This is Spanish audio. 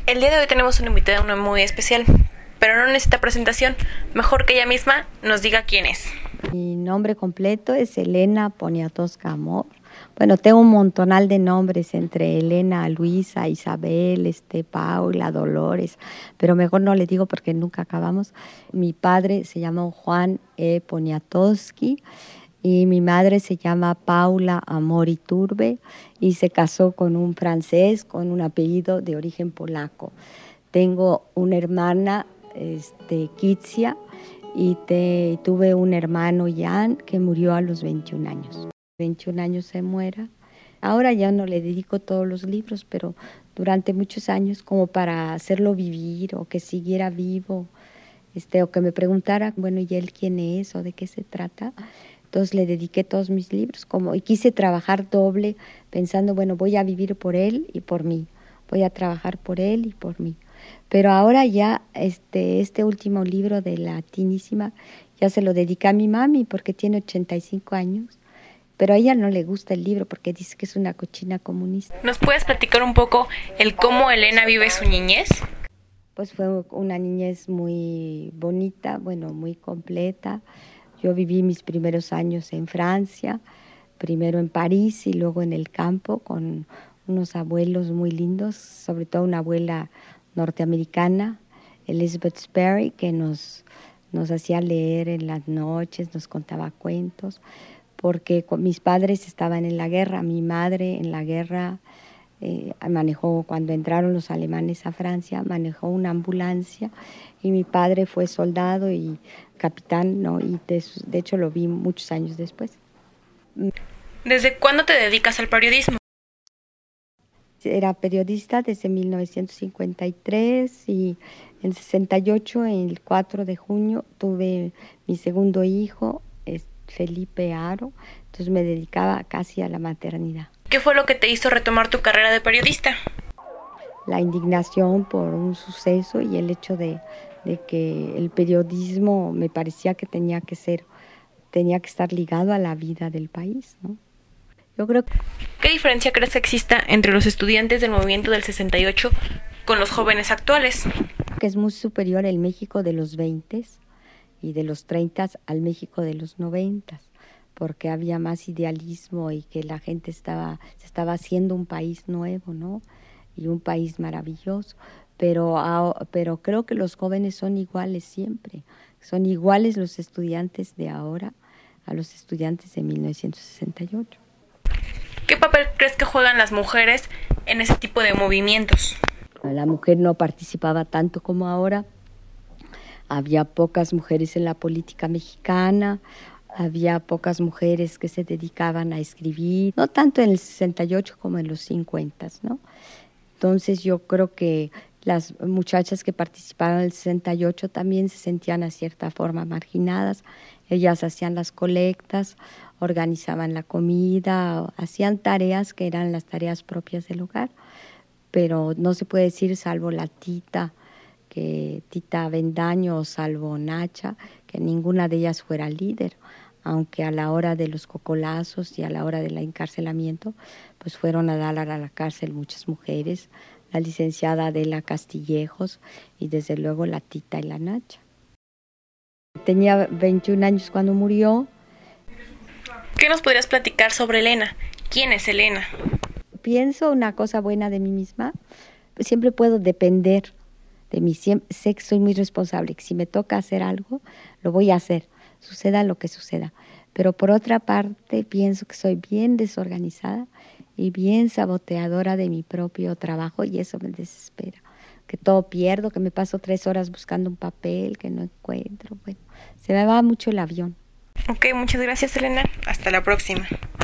El día de hoy tenemos una invitada muy especial, pero no necesita presentación. Mejor que ella misma nos diga quién es. Mi nombre completo es Elena Poniatowska Amor. Bueno, tengo un montonal de nombres entre Elena, Luisa, Isabel, Paula, Dolores, pero mejor no le digo porque nunca acabamos. Mi padre se llama Juan E. Poniatowski y mi madre se llama Paula Amor Iturbe y se casó con un francés con un apellido de origen polaco. Tengo una hermana, Kitsia, y tuve un hermano, Jan, que murió a los 21 años. 21 años se muera. Ahora ya no le dedico todos los libros, pero durante muchos años como para hacerlo vivir o que siguiera vivo, o que me preguntara, bueno, ¿y él quién es o de qué se trata? Entonces le dediqué todos mis libros y quise trabajar doble pensando, bueno, voy a vivir por él y por mí, voy a trabajar por él y por mí. Pero ahora ya este último libro de Latinísima ya se lo dediqué a mi mami porque tiene 85 años, pero a ella no le gusta el libro porque dice que es una cochina comunista. ¿Nos puedes platicar un poco el cómo Elena vive su niñez? Pues fue una niñez muy bonita, bueno, muy completa. Yo viví mis primeros años en Francia, primero en París y luego en el campo con unos abuelos muy lindos, sobre todo una abuela norteamericana, Elizabeth Sperry, que nos hacía leer en las noches, nos contaba cuentos, porque mis padres estaban en la guerra, mi madre en la guerra manejó, cuando entraron los alemanes a Francia, manejó una ambulancia y mi padre fue soldado y capitán, ¿no? Y de hecho lo vi muchos años después. ¿Desde cuándo te dedicas al periodismo? Era periodista desde 1953 y en 68, el 4 de junio, tuve mi segundo hijo, Felipe Aro, entonces me dedicaba casi a la maternidad. ¿Qué fue lo que te hizo retomar tu carrera de periodista? La indignación por un suceso y el hecho de que el periodismo me parecía que tenía que estar ligado a la vida del país, ¿no? Yo creo que... ¿Qué diferencia crees que exista entre los estudiantes del movimiento del 68 con los jóvenes actuales? Que es muy superior el México de los 20 y de los 30 al México de los 90, porque había más idealismo y que la gente se estaba haciendo un país nuevo, ¿no? Y un país maravilloso. Pero creo que los jóvenes son iguales siempre. Son iguales los estudiantes de ahora a los estudiantes de 1968. ¿Qué papel crees que juegan las mujeres en ese tipo de movimientos? La mujer no participaba tanto como ahora. Había pocas mujeres en la política mexicana, había pocas mujeres que se dedicaban a escribir, no tanto en el 68 como en los 50, ¿no? Entonces yo creo que las muchachas que participaron en el 68 también se sentían a cierta forma marginadas. Ellas hacían las colectas, organizaban la comida, hacían tareas que eran las tareas propias del hogar, pero no se puede decir, salvo la Tita Avendaño o salvo Nacha, que ninguna de ellas fuera líder, aunque a la hora de los cocolazos y a la hora del encarcelamiento, pues fueron a dar a la cárcel muchas mujeres, la licenciada Adela Castillejos y desde luego la Tita y la Nacha. Tenía 21 años cuando murió. ¿Qué nos podrías platicar sobre Elena? ¿Quién es Elena? Pienso una cosa buena de mí misma, siempre puedo depender de mí, sé que soy muy responsable, que si me toca hacer algo, lo voy a hacer, suceda lo que suceda. Pero por otra parte, pienso que soy bien desorganizada y bien saboteadora de mi propio trabajo y eso me desespera. Que todo pierdo, que me paso 3 horas buscando un papel que no encuentro. Bueno, se me va mucho el avión. Ok, muchas gracias, Elena. Hasta la próxima.